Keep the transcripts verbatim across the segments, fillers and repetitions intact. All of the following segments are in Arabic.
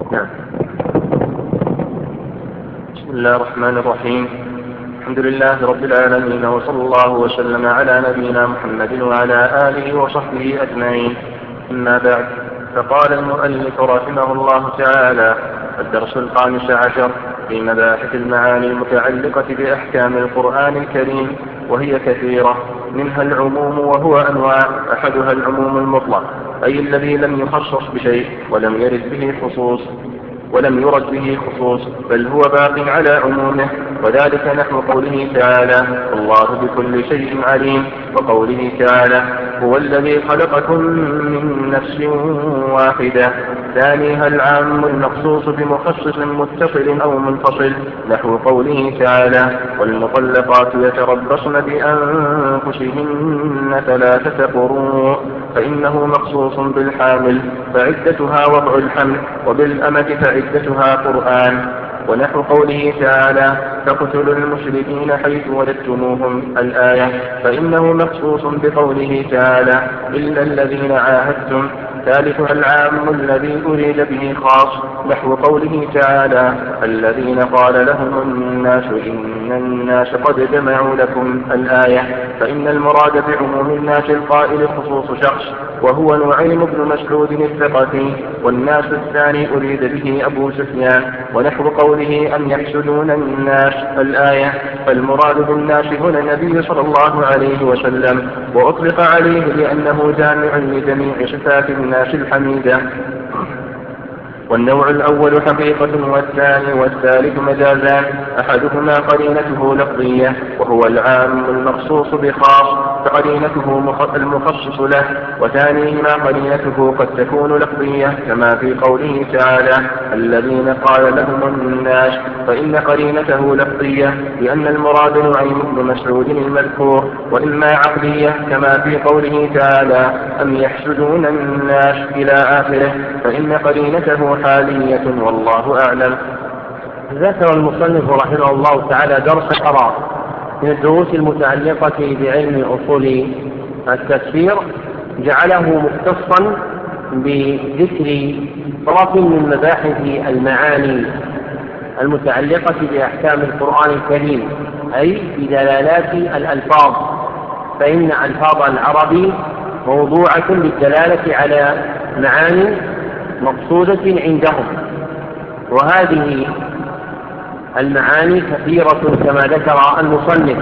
نعم. بسم الله الرحمن الرحيم. الحمد لله رب العالمين، وصلى الله وسلم على نبينا محمد وعلى آله وصحبه أجمعين. أما بعد، فقال المؤلف رحمه الله تعالى: الدرس الخامس عشر في مباحث المعاني المتعلقة بأحكام القرآن الكريم، وهي كثيرة، منها العموم وهو أنواع. أحدها العموم المطلق، أي الذي لم يخصص بشيء ولم يرد به خصوص ولم يرد به خصوص بل هو باق على عمومه، وذلك نحو قوله تعالى: الله بكل شيء عليم، وقوله تعالى: هو الذي خلقكم من نفس واحدة. ثانيها العام المخصوص بمخصص متصل أو منفصل، نحو قوله تعالى: والمطلقات يتربصن بأنفسهن ثلاثة قروء، فإنه مخصوص بالحامل فعدتها وضع الحمل، وبالأمة فعدتها قرآن. ونحو قوله تعالى: فاقتلوا المشركين حيث وجدتموهم، الآية، فإنه مخصوص بقوله تعالى: إلا الذين عاهدتم. ثالثها العام الذي أريد به خاص، نحو قوله تعالى: الذين قال لهم الناس إن الناس قد جمعوا لكم، الآية، فإن المراد بعموم الناس القائل خصوص شخص، وهو نعيم بن مسعود الثقفي، والناس الثاني أريد به أبو سفيان. ونحو قوله: أن يحسدون الناس، الآية، فالمراد بالناس هنا النبي صلى الله عليه وسلم، وأطلق عليه لأنه جامع لجميع صفات الناس الحميدة. والنوع الأول حقيقة، والثاني والثالث مجازان، أحدهما قرينته لفظية وهو العام المخصوص بخاص فقرينته المخصص له، وثانيهما قرينته قد تكون لفظية كما في قوله تعالى: الذين قال لهم الناس، فإن قرينته لفظية لأن المراد نعيم بن مسعود المذكور، وإما عقلية كما في قوله تعالى: أم يحسدون الناس إلى آخره، فإن قرينته حالية، والله أعلم. ذكر المصنف رحمه الله تعالى درس قرار من الدروس المتعلقة بعلم أصول التفسير، جعله مختصا بذكر طرف من مباحث المعاني المتعلقة بأحكام القرآن الكريم، أي بدلالات الألفاظ، فإن ألفاظ العرب موضوعة للدلالة على معاني مقصودة عندهم، وهذه المعاني كثيرة كما ذكر المصنف،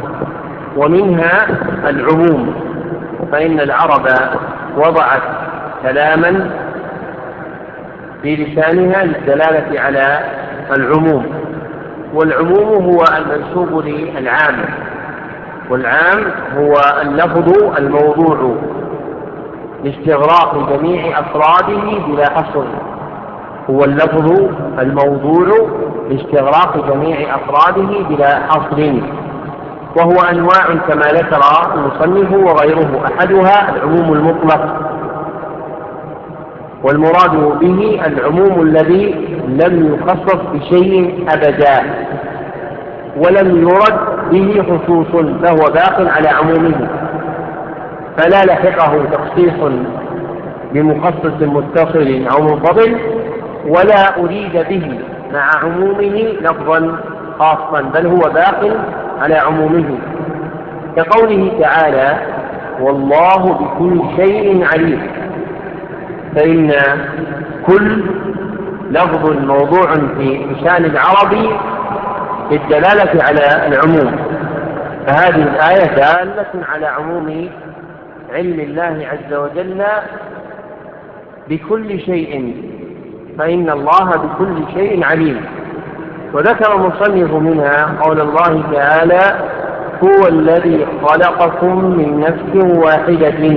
ومنها العموم، فإن العرب وضعت كلاما في لسانها للدلالة على العموم، والعموم هو المنسوب للعام، والعام هو اللفظ الموضوع لاستغراق جميع أفراده بلا حصر، هو اللفظ الموضوع لاستغراق جميع أفراده بلا حصر، وهو أنواع كما ذكر المصنف وغيره. أحدها العموم المطلق، والمراد به العموم الذي لم يخصص بشيء أبدا ولم يرد به خصوص، فهو باق على عمومه، فلا لحقه تخصيص بمخصص متصل أو منفصل، ولا أريد به مع عمومه لفظا خاصا، بل هو باق على عمومه، كقوله تعالى: والله بكل شيء عليم، فإن كل لفظ موضوع في لسان العربي للدلالة على العموم، فهذه الآية دالة على عموم علم الله عز وجل بكل شيء، فإن الله بكل شيء عليم. وذكر المصنف منها قول الله تعالى: هو الذي خلقكم من نفس واحدة،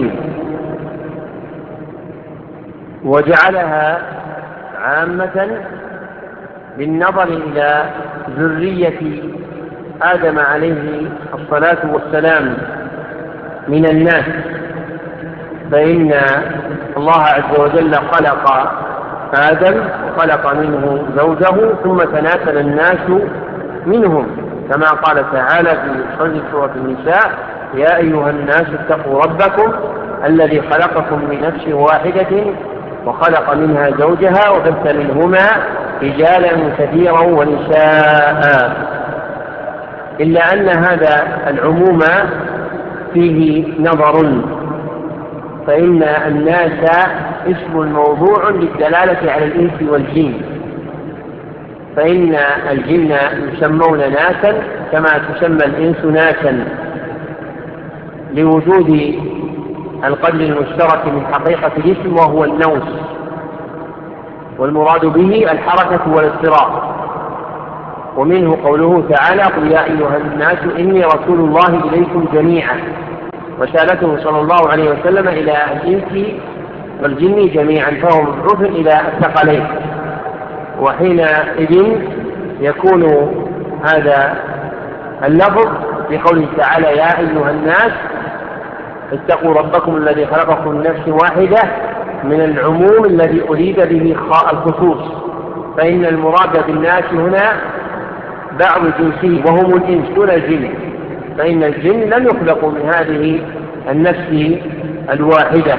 وجعلها عامة بالنظر إلى ذرية آدم عليه الصلاة والسلام من الناس، فإن الله عز وجل خلق آدم وخلق منه زوجه، ثم تناسل الناس منهم، كما قال تعالى في سورة النساء: يا أيها الناس اتقوا ربكم الذي خلقكم من نفس واحدة وخلق منها زوجها وبث منهما رجالا كثيرا ونساء. إلا أن هذا العموم فيه نظر، فإن الناس اسم موضوع للدلالة على الإنس والجن، فإن الجن يسمون ناسا كما تسمى الإنس ناسا لوجود القدر المشترك من حقيقة الاسم وهو النوس، والمراد به الحركة والاضطراب. ومنه قوله تعالى: قل يا أيها الناس إني رسول الله إليكم جميعا، رسالته صلى الله عليه وسلم إلى الإنس والجن جميعا، فهو مبعوث إلى الثقلين. وحينئذ يكون هذا اللفظ بقوله تعالى: يا أيها الناس اتقوا ربكم الذي خلقكم من نفس واحدة، من العموم الذي أريد به الخصوص، فإن المراد بالناس هنا بعض جنسه وهم الإنس دون الجن، فإن الجن لم يخلقوا من هذه النفس الواحدة.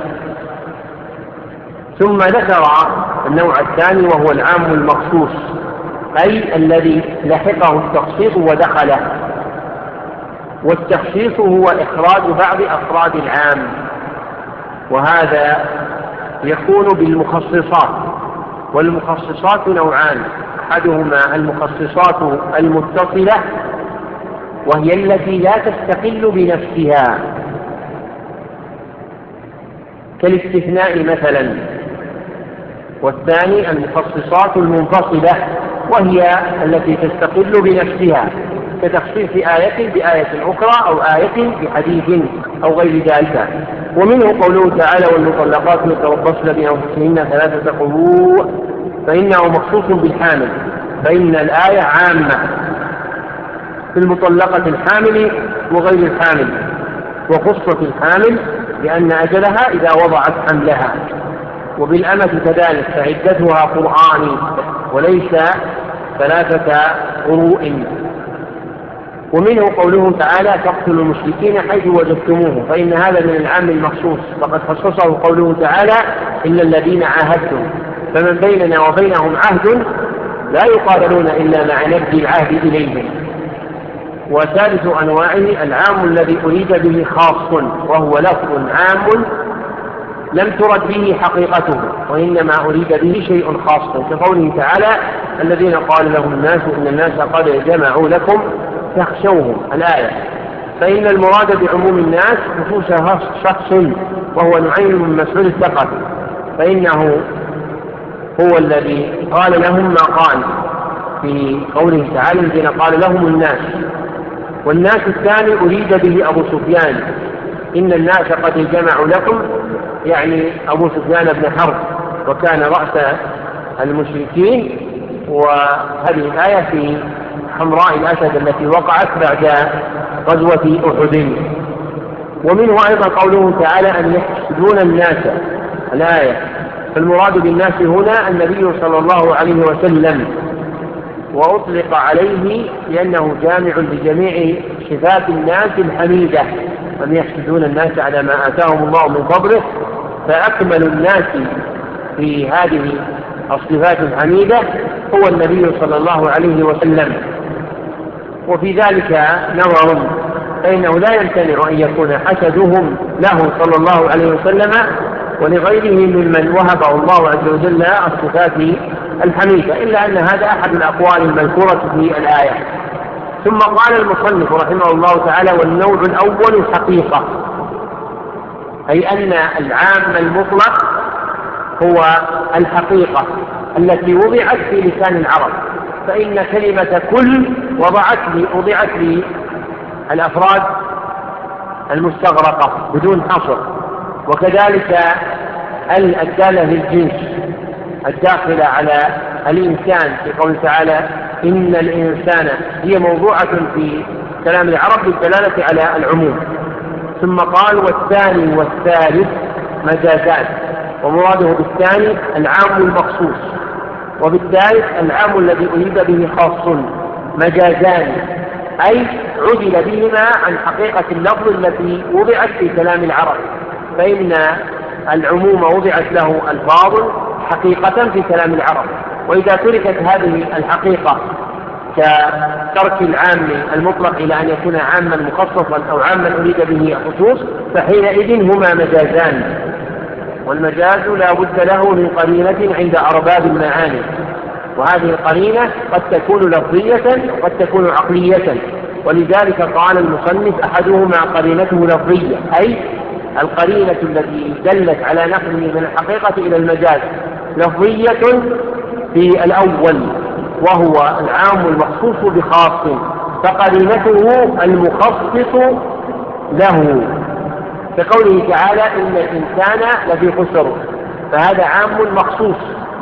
ثم ذكر النوع الثاني وهو العام المخصوص، أي الذي لحقه التخصيص ودخله. والتخصيص هو إخراج بعض أفراد العام، وهذا يكون بالمخصصات، والمخصصات نوعان: أحدهما المخصصات المتصلة وهي التي لا تستقل بنفسها كالاستثناء مثلا، والثاني المخصصات المنفصلة وهي التي تستقل بنفسها كتخصيص آية بآية أخرى أو آية بحديث أو غير ذلك. ومنه قوله تعالى: والمطلقات يتربصن بأنفسهن ثلاثة قروء، فإنه مخصوص بالحامل، فإن الآية عامة في المطلقة الحامل وغير الحامل، وخصت الحامل لأن أجلها إذا وضعت حملها. وبالأمة كذلك فعدتها قرآني وليس ثلاثة قروء. ومنه قوله تعالى: تقتلوا المشركين حيث وجدتموه، فإن هذا من العام المخصوص، فقد خصصه قوله تعالى: إلا الذين عاهدتم، فمن بيننا وبينهم عهد لا يقاتلون إلا مع نبذ العهد إليهم. وثالث أنواعه العام الذي أريد به خاص، وهو لفظ عام لم ترد به حقيقته، وإنما أريد به شيء خاص، كقوله تعالى: الذين قال لهم الناس إن الناس قد جمعوا لكم فاخشوهم، الآية. فإن المراد بعموم الناس خصوص شخص، وهو نعيم بن مسعود الثقفي، فإنه هو الذي قال لهم ما قال في قوله تعالى: الذين قال لهم الناس. والناس الثاني أريد به أبو سفيان، إن الناس قد جمعوا لكم، يعني أبو سفيان بن حرب، وكان رأس المشركين. وهذه الآية في حمراء الأسد التي وقعت بعد غزوة أحد. ومنه أيضا قوله تعالى: أن يحسدون الناس، الآية. فالمراد بالناس هنا النبي صلى الله عليه وسلم، وأطلق عليه لأنه جامع لجميع صفات الناس الحميدة، أن يحسدون الناس على ما آتاهم الله من فضله، فأكمل الناس في هذه الصفات الحميدة هو النبي صلى الله عليه وسلم. وفي ذلك نظر، فإنه لا يمتنع أن يكون حسدهم له صلى الله عليه وسلم ولغيره ممن وهبه الله عز وجل الصفات الحميدة، إلا أن هذا أحد الأقوال المذكورة في الآية. ثم قال المصنف رحمه الله تعالى: والنوع الأول حقيقة، أي أن العام المطلق هو الحقيقة التي وضعت في لسان العرب، فإن كلمة كل وضعت لي وضعت لي الأفراد المستغرقة بدون حصر، وكذلك الدالة للجنس الداخلة على الإنسان في قول تعالى: إن الإنسان، هي موضوعة في كلام العرب بالدلالة على العموم. ثم قال: والثاني والثالث مجازات، ومراده بالثاني العام المخصوص، وبالثالث العام الذي أريد به خاص، مجازان، أي عدل بهما عن حقيقة اللفظ التي وضعت في كلام العرب، فإن العموم وضعت له ألفاظ حقيقة في كلام العرب، وإذا تركت هذه الحقيقة كترك العام المطلق إلى أن يكون عاما مخصصا أو عاما أريد به خصوص، فحينئذ هما مجازان، والمجاز لا بد له من قرينة عند أرباب المعاني، وهذه القرينة قد تكون لفظية وقد تكون عقلية، ولذلك قال المصنف أحدهما قرينته لفظية، أي القرينة التي دلت على نقله من الحقيقة إلى المجاز لفظية في الأول وهو العام المخصوص بخاص، فقرينته المخصص له، كقوله تعالى إن الإنسان لفي خسر، فهذا عام مخصوص،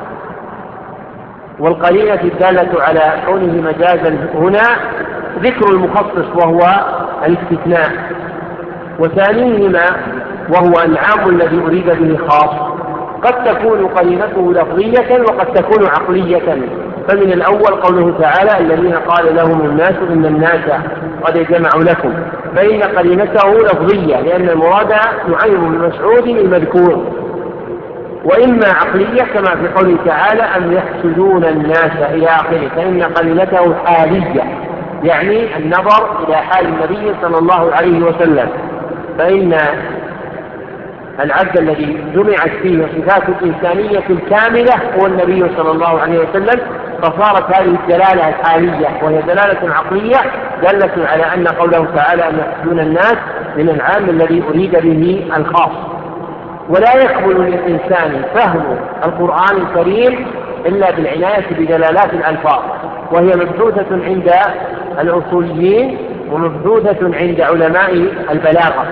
والقرينة الدالة على كونه مجازا هنا ذكر المخصص وهو الاستثناء، وثانيهما وهو العام الذي أريد به خاص، قد تكون قرينته لفظية وقد تكون عقلية. فمن الأول قوله تعالى الذين قال لهم الناس إن الناس قد جمعوا لكم، فإن قرينته لفظية لأن المراد نعيم بن مسعود المذكور، وإما عقلية كما في قوله تعالى أم يحسدون الناس إلى آخره، فإن قرينته حالية يعني النظر إلى حال النبي صلى الله عليه وسلم، فإن العبد الذي جمعت فيه صفات الإنسانية الكاملة هو النبي صلى الله عليه وسلم، فصارت هذه الدلالة الحالية وهي دلالة عقلية دلت على أن قوله تعالى أن يحسدون الناس من العام الذي أريد به الخاص. ولا يقبل للإنسان فهم القرآن الكريم إلا بالعناية بدلالات الألفاظ، وهي مبحوثة عند الأصوليين ومبحوثة عند علماء البلاغة،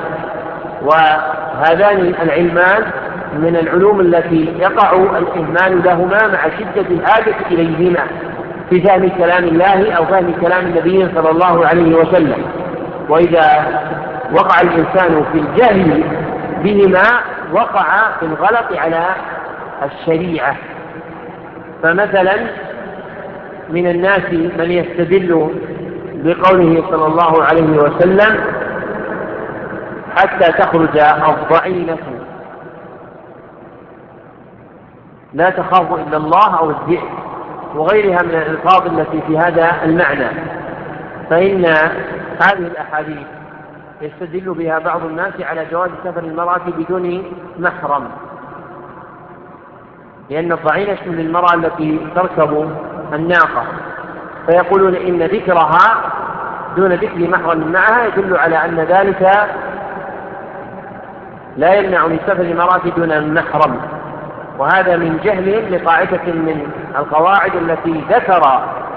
وهذان العلمان من العلوم التي يقع الإهمال لهما مع شدة الحاجة إليهما في فهم كلام الله أو فهم كلام النبي صلى الله عليه وسلم، وإذا وقع الإنسان في الجهل بهما وقع في الغلط على الشريعة. فمثلا من الناس من يستدل بقوله صلى الله عليه وسلم حتى تخرج الضعينة لا تخاف إلا الله أو الذئب وغيرها من الألفاظ التي في هذا المعنى، فإن هذه الأحاديث يستدل بها بعض الناس على جواز سفر المرأة بدون محرم، لأن الضعينة للمرأة التي تركب الناقة، فيقولون إن ذكرها دون ذكر محرم معها يدل على أن ذلك لا يمنع من سفر المرأة دون محرم، وهذا من جهلهم لقاعدة من القواعد التي ذكر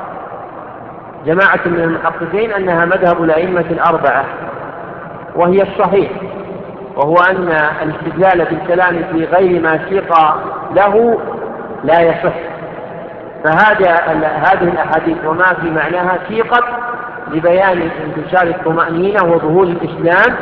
جماعة من المحققين أنها مذهب الأئمة الأربعة، وهي الصحيح، وهو أن الاستدلال بالكلام في غير ما سيق له لا يصح، فهذا هذه الأحاديث وما في معناها سيقت لبيان انتشار الطمأنينة وظهور الإسلام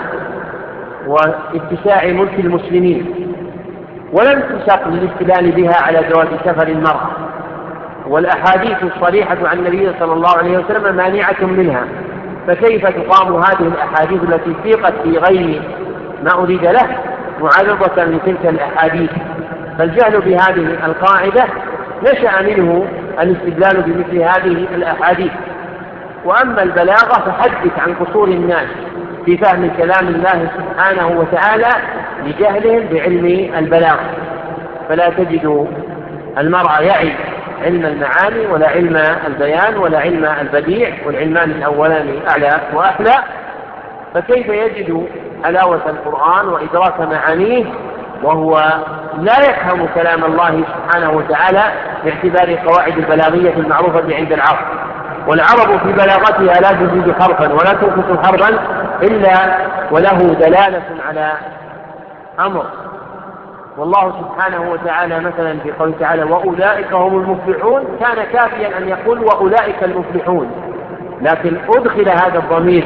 واتساع ملك المسلمين، ولم تسق للاستدلال بها على جواز سفر المرأة، والأحاديث الصريحة عن النبي صلى الله عليه وسلم مانعة منها، فكيف تقام هذه الأحاديث التي سيقت في غير ما أريد له معارضة لتلك الأحاديث؟ فالجهل بهذه القاعدة نشأ منه الاستدلال بمثل هذه الأحاديث. وأما البلاغة فحدث عن قصور الناس في فهم كلام الله سبحانه وتعالى لجهلهم بعلم البلاغة، فلا تجد المرء يعي علم المعاني ولا علم البيان ولا علم البديع، والعلمان الأولان أعلى وأحلى، فكيف يجد حلاوة القرآن وإدراك معانيه وهو لا يفهم كلام الله سبحانه وتعالى باعتبار قواعد البلاغية المعروفة عند العرب؟ والعرب في بلاغتها لا تزيد حرفا ولا تنقص حرفا إلا وله دلالة على أمر. والله سبحانه وتعالى مثلا في قوله تعالى وأولئك هم المفلحون كان كافيا أن يقول وأولئك المفلحون، لكن أدخل هذا الضمير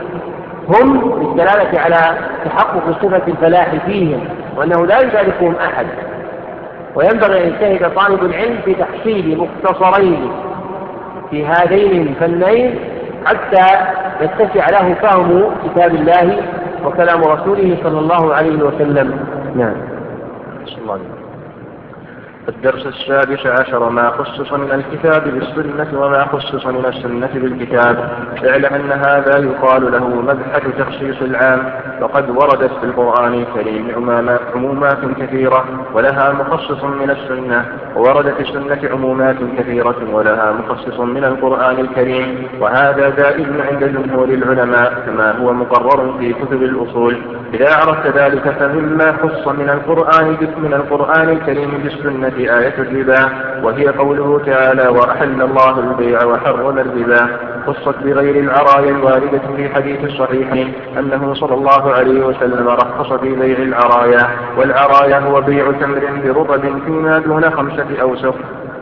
هم بالدلالة على تحقق صفة الفلاح فيهم وأنه لا يشاركهم أحد. وينبغي أن يجتهد طالب العلم في تحصيل مختصرين في هذين الفنين حتى يتسع له فهم كتاب الله وكلام رسوله صلى الله عليه وسلم. نعم. صلى الله عليه وسلم. الدرس السادس عشر: ما خصص من الكتاب بالسنة وما خصص من السنة بالكتاب. اعلم أن هذا يقال له مبحث تخصيص العام، وقد وردت في القرآن الكريم عمومات كثيرة ولها مخصص من السنة، ووردت السنة عمومات كثيرة ولها مخصص من القرآن الكريم، وهذا جائز عند جمهور العلماء كما هو مقرر في كتب الأصول. إذا عرفت ذلك فمما خص من القرآن من القرآن الكريم بالسنة آية الربا، وهي قوله تعالى: وأحل الله البيع وحرم الربا. خصت بغير العرايا الواردة في حديث الصحيح أنه صلى الله عليه وسلم رخص في بيع العرايا، والعرايا هو بيع تمر برطب فيما دون خمسة أوسق.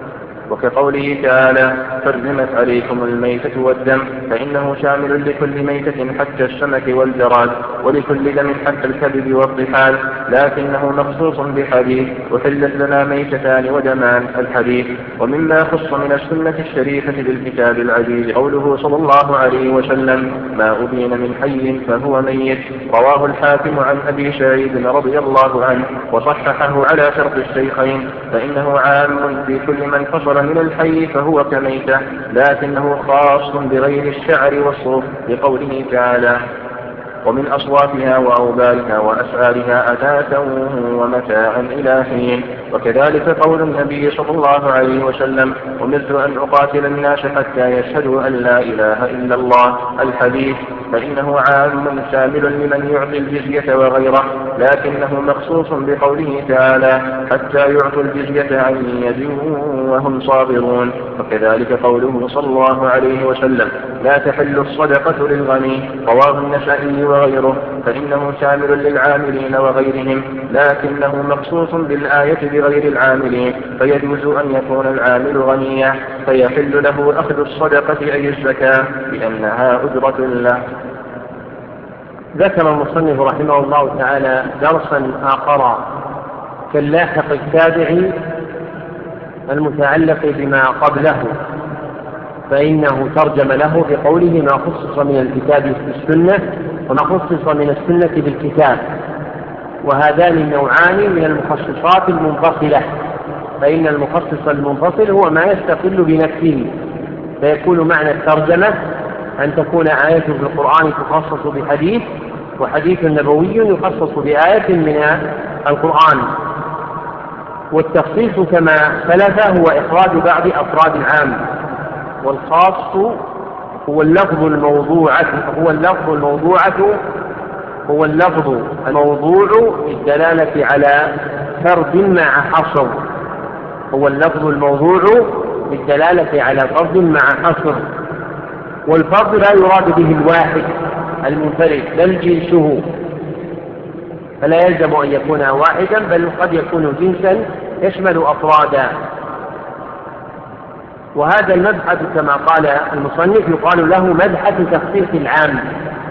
وكقوله تعالى: حرمت عليكم الميتة والدم، فإنه شامل لكل ميتة حتى السمك والجراد، ولكل دم حتى الكبد والطحال، لكنه مخصوص بحديث: أحلت لنا ميتتان ودمان، الحديث. ومما خص من السنة الشريفة بالكتاب العزيز قوله صلى الله عليه وسلم: ما أبين من حي فهو ميت. رواه الحاكم عن أبي سعيد رضي الله عنه وصححه على شرط الشيخين، فإنه عام في كل من فصل من الحي فهو كميتة، لكنه خاص بغير الشعر والصوف بقوله تعالى: ومن أصوافها وأوبارها وأسعارها أثاثا ومتاعا إلى حين. وكذلك قول النبي صلى الله عليه وسلم: أمرت أن أقاتل الناس حتى يشهدوا أن لا إله إلا الله، الحديث. فإنه عام شامل لمن يعطي الجزية وغيره، لكنه مخصوص بقوله تعالى: حتى يعطوا الجزية عن يد وهم صاغرون. وكذلك قوله صلى الله عليه وسلم: لا تحل الصدقة للغني، رواه النسائي وغيره، فإنه شامل للعاملين وغيرهم، لكنه مخصوص بالآية بغير العاملين، فيجوز أن يكون العامل غنيا فيحل له أخذ الصدقة أي الزكاة لأنها أجرة له. ذكر المصنف رحمه الله تعالى درسا آخر كاللاحق التابع المتعلق بما قبله، فإنه ترجم له بقوله: ما خصص من الكتاب بالسنة وما خصص من السنة بالكتاب. وهذان النوعان من المخصصات المنفصلة، فإن المخصص المنفصل هو ما يستقل بنفسه، فيكون معنى الترجمة أن تكون آية في القرآن تخصص بحديث، وحديث نبوي يخصص بآية من القرآن. والتخصيص كما سلف هو إخراج بعض أفراد العام، والخاص هو اللفظ الموضوعة هو اللفظ الموضوعة هو اللفظ الموضوع للدلالة على فرد مع حصر هو اللفظ الموضوع للدلالة على فرد مع حصر والفرد لا يراد به الواحد المنفرد بل جنسه، فلا يلزم أن يكون واحدا بل قد يكون جنسا يشمل أفرادا. وهذا المبحث كما قال المصنف يقال له مبحث تخصيص العام.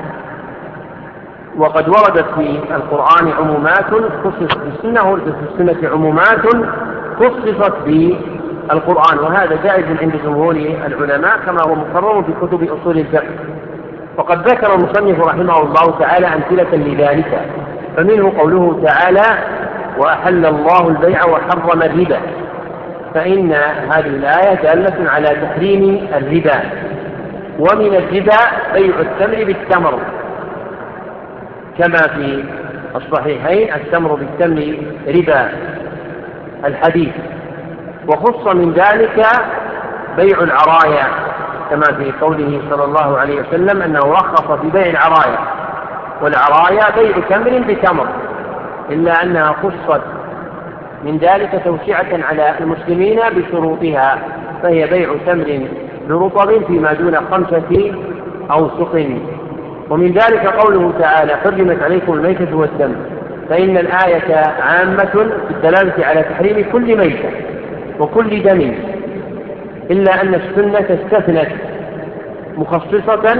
وقد وردت في القرآن عمومات خصصت بالسنة، وردت في السنة عمومات خصصت بالقرآن، وهذا جائز عند جمهور العلماء كما هو مقرر في كتب أصول الفقه. وقد ذكر المصنف رحمه الله تعالى أمثلة لذلك، فمنه قوله تعالى: وأحل الله البيع وحرم الربا، فإن هذه الآية دالة على تحريم الربا. ومن الربا بيع التمر بالتمر كما في الصحيحين: التمر بالتمر ربا، الحديث. وخص من ذلك بيع العرايا كما في قوله صلى الله عليه وسلم أنه رخص في بيع العرايا، والعرايا بيع تمر بتمر، إلا أنها خصت من ذلك توسعة على المسلمين بشروطها، فهي بيع تمر برطب فيما دون خمسة أوسق. ومن ذلك قوله تعالى: حرمت عليكم الميتة والدم، فإن الآية عامة في الدلالة على تحريم كل ميتة وكل دم، إلا أن السنة استثنت مخصصة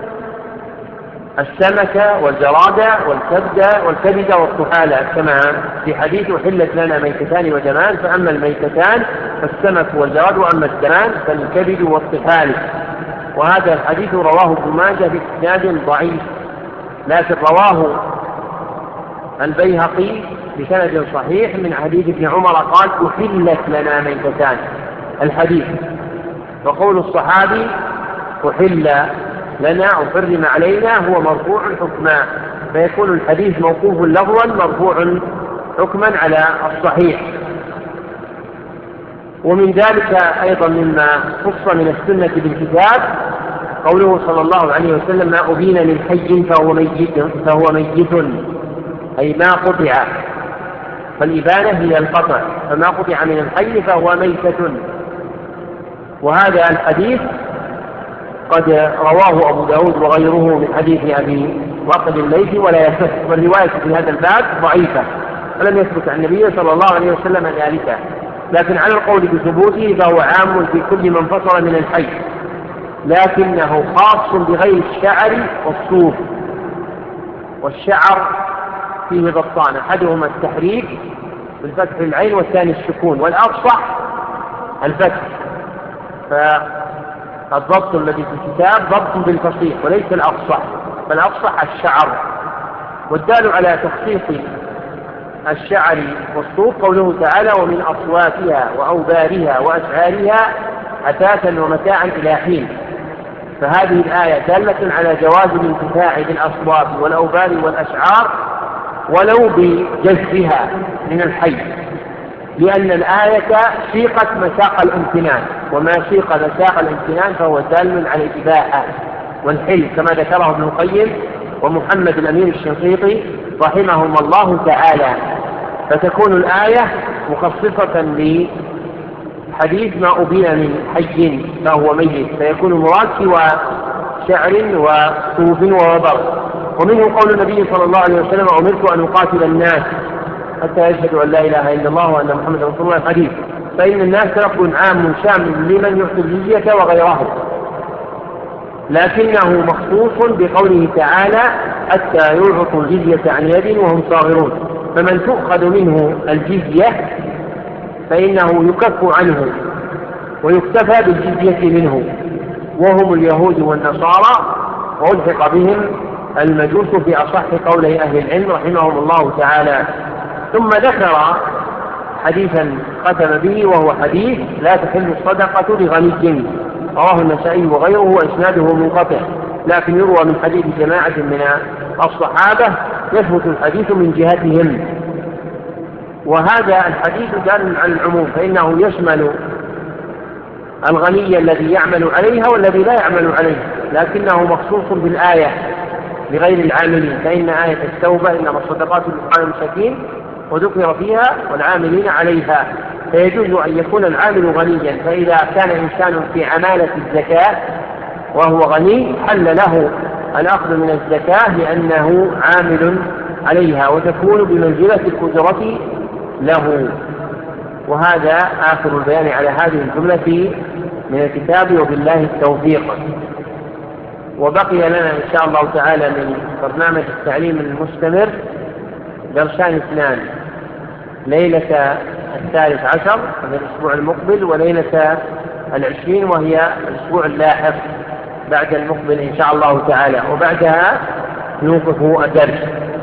السمك والجراد والكبد والكبد والطحال، كما في حديث: أحلت لنا ميتتان ودمان، فأما الميتتان فالسمك والجراد، وأما الدمان فالكبد والطحال. وهذا الحديث رواه ابن ماجه بإسناد ضعيف، لكن رواه البيهقي بسند صحيح من حديث ابن عمر قال: أحلت لنا ميتتان. الحديث وقول الصحابي أحل لنا أو حرم علينا هو مرفوع حكما، فيكون الحديث موقوف لفظا مرفوع حكما على الصحيح. ومن ذلك أيضا مما خص من السنة بالكتاب قوله صلى الله عليه وسلم: ما أبين من حي فهو ميت فهو ميت أي ما قطع، فالإبانة هي القطع، فما قطع من الحي فهو ميتة. وهذا الحديث قد رواه أبو داود وغيره من حديث أبي واقد الليثي ولا يصح، والرواية في هذا الباب ضعيفة ولم يثبت عن النبي صلى الله عليه وسلم ذلك، لكن على القول بثبوته فهو عام في كل من فصل من الحي، لكنه خاص بغير الشعر والصوف. والشعر فيه ضبطان، أحدهما التحريك بالفتح العين والثاني السكون، والأفصح الفتح. فالضبط الذي في الكتاب ضبط بالفصيح وليس الأفصح، فالأفصح الشعر. والدال على تخصيص الشعر والصوف قوله تعالى: ومن أصواتها وأوبارها وأشعارها أثاثا ومتاعا إلى حين. فهذه الآية دالة على جواز الانتفاع بالأصوات والأوبار والأشعار ولو بجزها من الحي، لأن الآية سيقت مساق الامتنان، وما سيق مساق الامتنان فهو دال على الإباحة والحل كما ذكره ابن القيم ومحمد الأمين الشنقيطي رحمهم الله تعالى. فتكون الآية مخصصة لحديث ما أبين من حي فهو ميت، فيكون المراد سوى شعر وصوف ووبر. ومنه قول النبي صلى الله عليه وسلم: أمرت أن أقاتل الناس حتى يشهدوا أن لا إله إلا الله وأن محمد رسول الله. الحديث فإن الناس لفظ عام شامل لمن يؤتي الجزية وغيره، لكنه مخصوص بقوله تعالى: حتى يعطوا الجزية عن يد وهم صاغرون. فمن تؤخذ منه الجزية فإنه يكف عنه ويكتفى بالجزية منه، وهم اليهود والنصارى، والحق بهم المجوس في أصح قولي أهل العلم رحمهم الله تعالى. ثم ذكر حديثا ختم به وهو حديث: لا تحل الصدقة لغني، رواه النسائي وغيره وإسناده منقطع، لكن يروى من حديث جماعة من الصحابة يثبت الحديث من جهتهم. وهذا الحديث دال على العموم، فإنه يشمل الغني الذي يعمل عليها والذي لا يعمل عليه، لكنه مخصوص بالآية لغير العاملين، فإن آية التوبة إنما الصدقات للفقراء والمساكين وذكر فيها والعاملين عليها، فيجوز أن يكون العامل غنيا، فإذا كان إنسان في عمالة الزكاة وهو غني حل له الأخذ من الزكاة لأنه عامل عليها، وتكون بمنزلة الأجرة له. وهذا آخر البيان على هذه الجملة من الكتاب، وبالله التوفيق. وبقي لنا إن شاء الله تعالى من برنامج التعليم المستمر درسان اثنان، ليلة الثالث عشر من الأسبوع المقبل وليلة العشرين وهي الأسبوع اللاحق بعد المقبل إن شاء الله تعالى، وبعدها نوقف الدرس.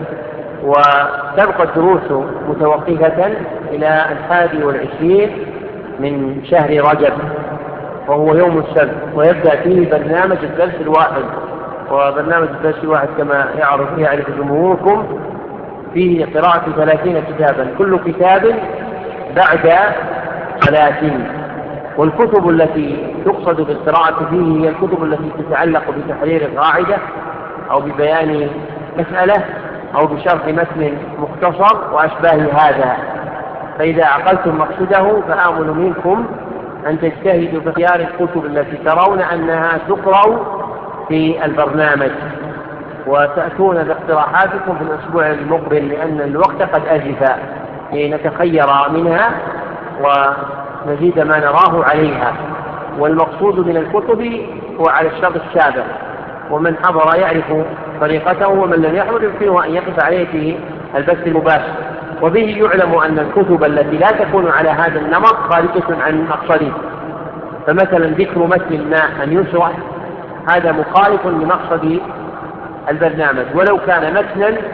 وتبقى الدروس متوقفة إلى الحادي والعشرين من شهر رجب وهو يوم السبت، ويبدأ فيه برنامج الدرس الواحد. وبرنامج الدرس الواحد كما يعرف يعرف جمهوركم فيه قراءة ثلاثين كتابا، كل كتاب بعد ثلاثين. والكتب التي تقصد بالقراءة فيه هي الكتب التي تتعلق بتحرير قاعدة أو ببيان مسألة أو بشرح متن مختصر وأشباه هذا. فإذا عقلتم مقصده فآمل منكم أن تجتهدوا في اختيار الكتب التي ترون أنها تقرأ في البرنامج، وتأتون باقتراحاتكم في الأسبوع المقبل، لأن الوقت قد أجف لنتخير منها ونزيد ما نراه عليها. والمقصود من الكتب هو على الشرط السابق، ومن حضر يعرف طريقته، ومن لم يحضر يمكنه أن يقف عليه في البث المباشر. وبه يعلم أن الكتب التي لا تكون على هذا النمط خارجة عن مقصده، فمثلا ذكر متن ما أن يشرح هذا مخالف لمقصد البرنامج، ولو كان متنا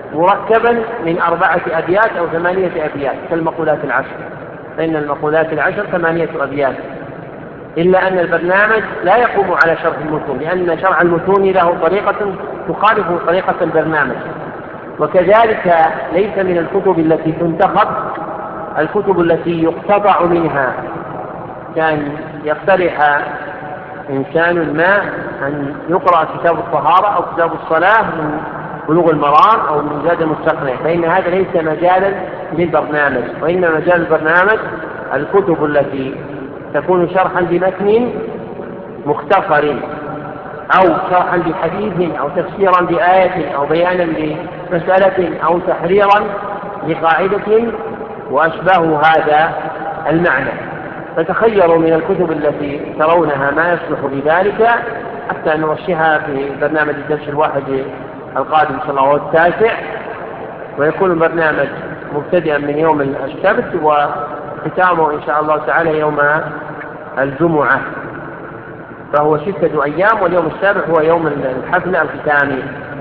مركبا من أربعة أبيات أو ثمانية أبيات كالمقولات العشر، فإن المقولات العشر ثمانية أبيات، إلا أن البرنامج لا يقوم على شرح المتون، لأن شرح المتون له طريقة تخالف طريقة البرنامج. وكذلك ليس من الكتب التي تنتخب الكتب التي يقتطع منها، كان يقترح إنسان ما أن يقرأ كتاب الطهارة أو كتاب الصلاة من بلوغ المرام أو من زاد المستقنع، فإن هذا ليس مجالا للبرنامج، وإن مجال البرنامج الكتب التي تكون شرحا لمتن مختصر أو شرحا لحديث أو تفسيرا بآية أو بيانا لمسألة أو تحريرا لقاعدة وأشباه هذا المعنى. فتخيروا من الكتب التي ترونها ما يصلح بذلك حتى نرشحها في برنامج الدرس الواحد القادم إن شاء الله هو التاسع، ويكون البرنامج مبتدئا من يوم السبت وختامه إن شاء الله تعالى يوم الجمعة، فهو ستة أيام، واليوم السابع هو يوم الحفل الختامي.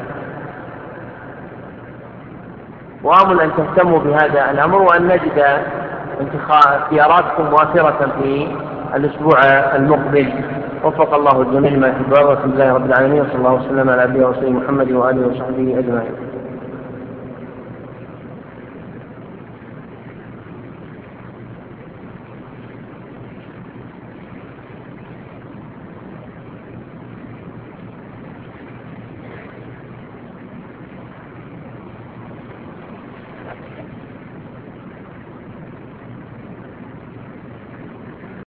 وآمل أن تهتموا بهذا الأمر وأن نجد اختياراتكم وافرة في الأسبوع المقبل. وفق الله الجميع ما يحب ويرضى. الحمد لله رب العالمين، وصلى الله وسلم على عبده ورسوله محمد وآله وصحبه أجمعين.